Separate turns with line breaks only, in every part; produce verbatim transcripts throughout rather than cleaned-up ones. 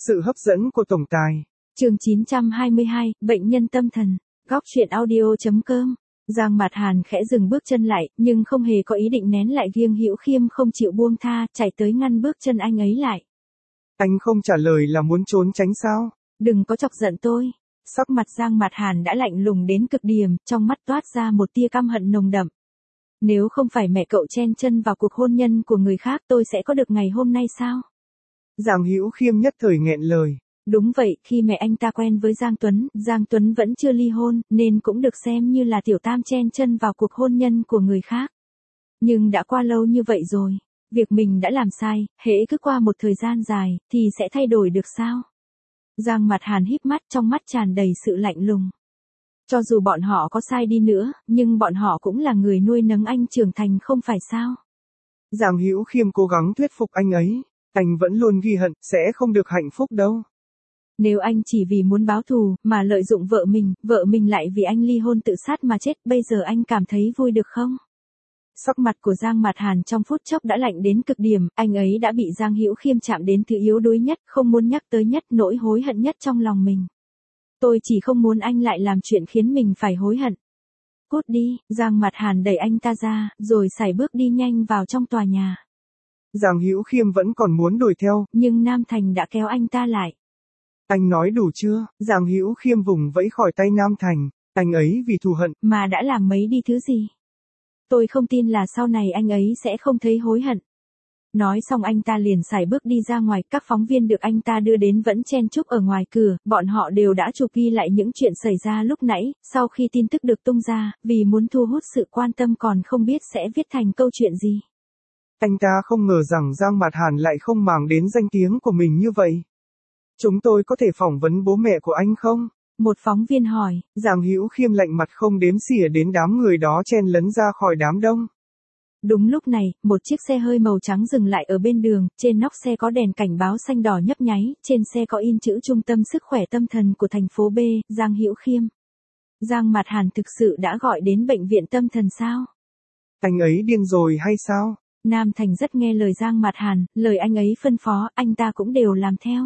Sự hấp dẫn của tổng tài.
Chương chín trăm hai mươi hai, bệnh nhân tâm thần. Góc truyện audio chấm com. Giang Mạt Hàn khẽ dừng bước chân lại, nhưng không hề có ý định nén lại, Giang Hữu Khiêm không chịu buông tha, chạy tới ngăn bước chân anh ấy lại.
Anh không trả lời là muốn trốn tránh sao?
Đừng có chọc giận tôi. Sắc mặt Giang Mạt Hàn đã lạnh lùng đến cực điểm, trong mắt toát ra một tia căm hận nồng đậm. Nếu không phải mẹ cậu chen chân vào cuộc hôn nhân của người khác, tôi sẽ có được ngày hôm nay sao?
Giang Hữu Khiêm nhất thời nghẹn lời.
Đúng vậy, khi mẹ anh ta quen với Giang Tuấn, Giang Tuấn vẫn chưa ly hôn, nên cũng được xem như là tiểu tam chen chân vào cuộc hôn nhân của người khác. Nhưng đã qua lâu như vậy rồi, việc mình đã làm sai, hễ cứ qua một thời gian dài, thì sẽ thay đổi được sao? Giang Mạt Hàn híp mắt, trong mắt tràn đầy sự lạnh lùng. Cho dù bọn họ có sai đi nữa, nhưng bọn họ cũng là người nuôi nấng anh trưởng thành không phải sao?
Giang Hữu Khiêm cố gắng thuyết phục anh ấy. Anh vẫn luôn ghi hận, sẽ không được hạnh phúc đâu.
Nếu anh chỉ vì muốn báo thù, mà lợi dụng vợ mình, vợ mình lại vì anh ly hôn tự sát mà chết, bây giờ anh cảm thấy vui được không? Sắc mặt của Giang Mạt Hàn trong phút chốc đã lạnh đến cực điểm, anh ấy đã bị Giang Hữu Khiêm chạm đến thứ yếu đuối nhất, không muốn nhắc tới nhất, nỗi hối hận nhất trong lòng mình. Tôi chỉ không muốn anh lại làm chuyện khiến mình phải hối hận. Cút đi, Giang Mạt Hàn đẩy anh ta ra, rồi sải bước đi nhanh vào trong tòa nhà.
Giang Hữu Khiêm vẫn còn muốn đuổi theo,
nhưng Nam Thành đã kéo anh ta lại.
Anh nói đủ chưa? Giang Hữu Khiêm vùng vẫy khỏi tay Nam Thành, anh ấy vì thù hận
mà đã làm mấy đi thứ gì. Tôi không tin là sau này anh ấy sẽ không thấy hối hận. Nói xong anh ta liền sải bước đi ra ngoài, các phóng viên được anh ta đưa đến vẫn chen chúc ở ngoài cửa, bọn họ đều đã chụp ghi lại những chuyện xảy ra lúc nãy, sau khi tin tức được tung ra, vì muốn thu hút sự quan tâm còn không biết sẽ viết thành câu chuyện gì.
Anh ta không ngờ rằng Giang Mạt Hàn lại không màng đến danh tiếng của mình như vậy. Chúng tôi có thể phỏng vấn bố mẹ của anh không?
Một phóng viên hỏi.
Giang Hữu Khiêm lạnh mặt không đếm xỉa đến đám người đó chen lấn ra khỏi đám đông.
Đúng lúc này, một chiếc xe hơi màu trắng dừng lại ở bên đường, trên nóc xe có đèn cảnh báo xanh đỏ nhấp nháy, trên xe có in chữ Trung tâm Sức khỏe Tâm thần của thành phố B, Giang Hữu Khiêm. Giang Mạt Hàn thực sự đã gọi đến bệnh viện tâm thần sao?
Anh ấy điên rồi hay sao?
Nam Thành rất nghe lời Giang Mạt Hàn, lời anh ấy phân phó, anh ta cũng đều làm theo.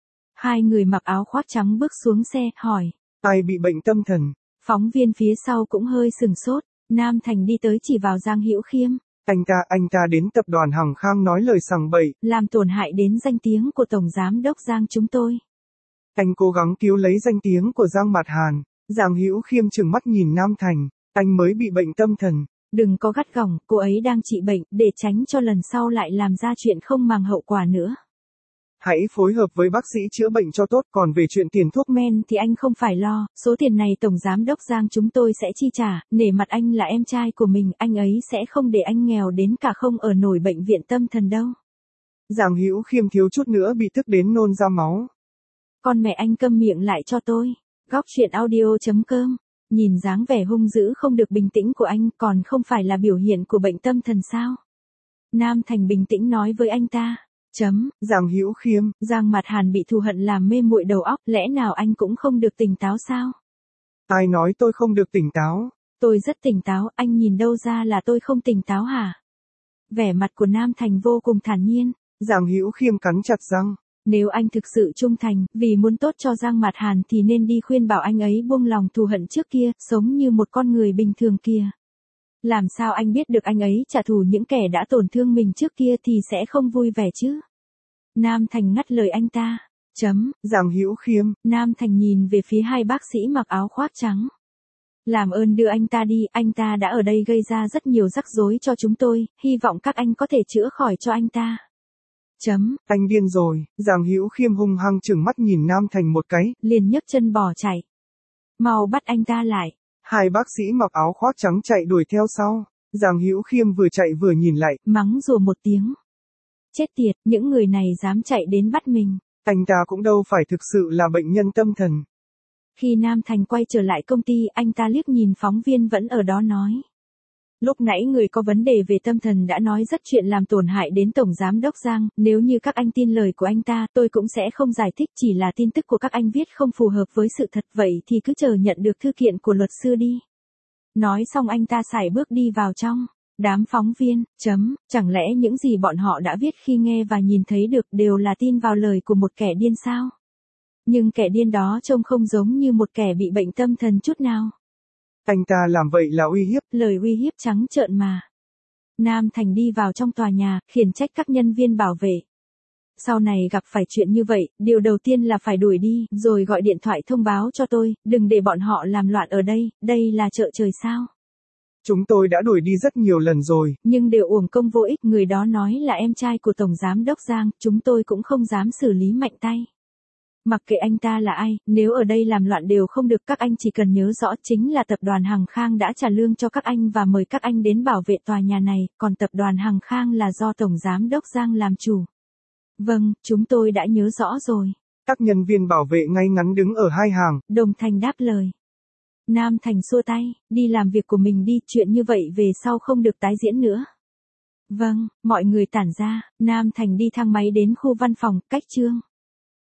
Hai người mặc áo khoác trắng bước xuống xe, hỏi.
Ai bị bệnh tâm thần?
Phóng viên phía sau cũng hơi sừng sốt. Nam Thành đi tới chỉ vào Giang Hữu Khiêm.
Anh ta, anh ta đến tập đoàn Hằng Khang nói lời sằng bậy,
làm tổn hại đến danh tiếng của Tổng Giám đốc Giang chúng tôi.
Anh cố gắng cứu lấy danh tiếng của Giang Mạt Hàn. Giang Hữu Khiêm trừng mắt nhìn Nam Thành, anh mới bị bệnh tâm thần.
Đừng có gắt gỏng, cô ấy đang trị bệnh, để tránh cho lần sau lại làm ra chuyện không màng hậu quả nữa.
Hãy phối hợp với bác sĩ chữa bệnh cho tốt, còn về chuyện tiền thuốc
men thì anh không phải lo, số tiền này Tổng Giám đốc Giang chúng tôi sẽ chi trả, nể mặt anh là em trai của mình, anh ấy sẽ không để anh nghèo đến cả không ở nổi bệnh viện tâm thần đâu.
Giang Hữu Khiêm thiếu chút nữa bị tức đến nôn ra máu.
Con mẹ anh câm miệng lại cho tôi. Góc truyện audio chấm com. Nhìn dáng vẻ hung dữ không được bình tĩnh của anh, còn không phải là biểu hiện của bệnh tâm thần sao? Nam Thành bình tĩnh nói với anh ta. Chấm,
Giang Hữu Khiêm,
Giang Mạt Hàn bị thù hận làm mê muội đầu óc, lẽ nào anh cũng không được tỉnh táo sao?
Ai nói tôi không được tỉnh táo?
Tôi rất tỉnh táo, anh nhìn đâu ra là tôi không tỉnh táo hả? Vẻ mặt của Nam Thành vô cùng thản nhiên.
Giang Hữu Khiêm cắn chặt răng.
Nếu anh thực sự trung thành, vì muốn tốt cho Giang Mạt Hàn thì nên đi khuyên bảo anh ấy buông lòng thù hận trước kia, sống như một con người bình thường kia. Làm sao anh biết được anh ấy trả thù những kẻ đã tổn thương mình trước kia thì sẽ không vui vẻ chứ? Nam Thành ngắt lời anh ta. Chấm,
Giang Hữu Khiêm.
Nam Thành nhìn về phía hai bác sĩ mặc áo khoác trắng. Làm ơn đưa anh ta đi, anh ta đã ở đây gây ra rất nhiều rắc rối cho chúng tôi, hy vọng các anh có thể chữa khỏi cho anh ta. Chấm,
anh điên rồi, Giang Hữu Khiêm hung hăng trừng mắt nhìn Nam Thành một cái,
liền nhấc chân bỏ chạy. Mau bắt anh ta lại.
Hai bác sĩ mặc áo khoác trắng chạy đuổi theo sau. Giang Hữu Khiêm vừa chạy vừa nhìn lại,
mắng rủa một tiếng. Chết tiệt, những người này dám chạy đến bắt mình.
Anh ta cũng đâu phải thực sự là bệnh nhân tâm thần.
Khi Nam Thành quay trở lại công ty, anh ta liếc nhìn phóng viên vẫn ở đó nói. Lúc nãy người có vấn đề về tâm thần đã nói rất chuyện làm tổn hại đến Tổng Giám đốc Giang, nếu như các anh tin lời của anh ta, tôi cũng sẽ không giải thích, chỉ là tin tức của các anh viết không phù hợp với sự thật, vậy thì cứ chờ nhận được thư kiện của luật sư đi. Nói xong anh ta sải bước đi vào trong. Đám phóng viên, chấm, chẳng lẽ những gì bọn họ đã viết khi nghe và nhìn thấy được đều là tin vào lời của một kẻ điên sao? Nhưng kẻ điên đó trông không giống như một kẻ bị bệnh tâm thần chút nào.
Anh ta làm vậy là uy hiếp.
Lời uy hiếp trắng trợn mà. Nam Thành đi vào trong tòa nhà, khiển trách các nhân viên bảo vệ. Sau này gặp phải chuyện như vậy, điều đầu tiên là phải đuổi đi, rồi gọi điện thoại thông báo cho tôi, đừng để bọn họ làm loạn ở đây, đây là chợ trời sao.
Chúng tôi đã đuổi đi rất nhiều lần rồi.
Nhưng đều uổng công vô ích, người đó nói là em trai của Tổng Giám Đốc Giang, chúng tôi cũng không dám xử lý mạnh tay. Mặc kệ anh ta là ai, nếu ở đây làm loạn đều không được, các anh chỉ cần nhớ rõ chính là tập đoàn Hằng Khang đã trả lương cho các anh và mời các anh đến bảo vệ tòa nhà này, còn tập đoàn Hằng Khang là do Tổng Giám Đốc Giang làm chủ. Vâng, chúng tôi đã nhớ rõ rồi.
Các nhân viên bảo vệ ngay ngắn đứng ở hai hàng.
Đồng Thành đáp lời. Nam Thành xua tay, đi làm việc của mình đi, chuyện như vậy về sau không được tái diễn nữa. Vâng, mọi người tản ra, Nam Thành đi thang máy đến khu văn phòng, cách Trương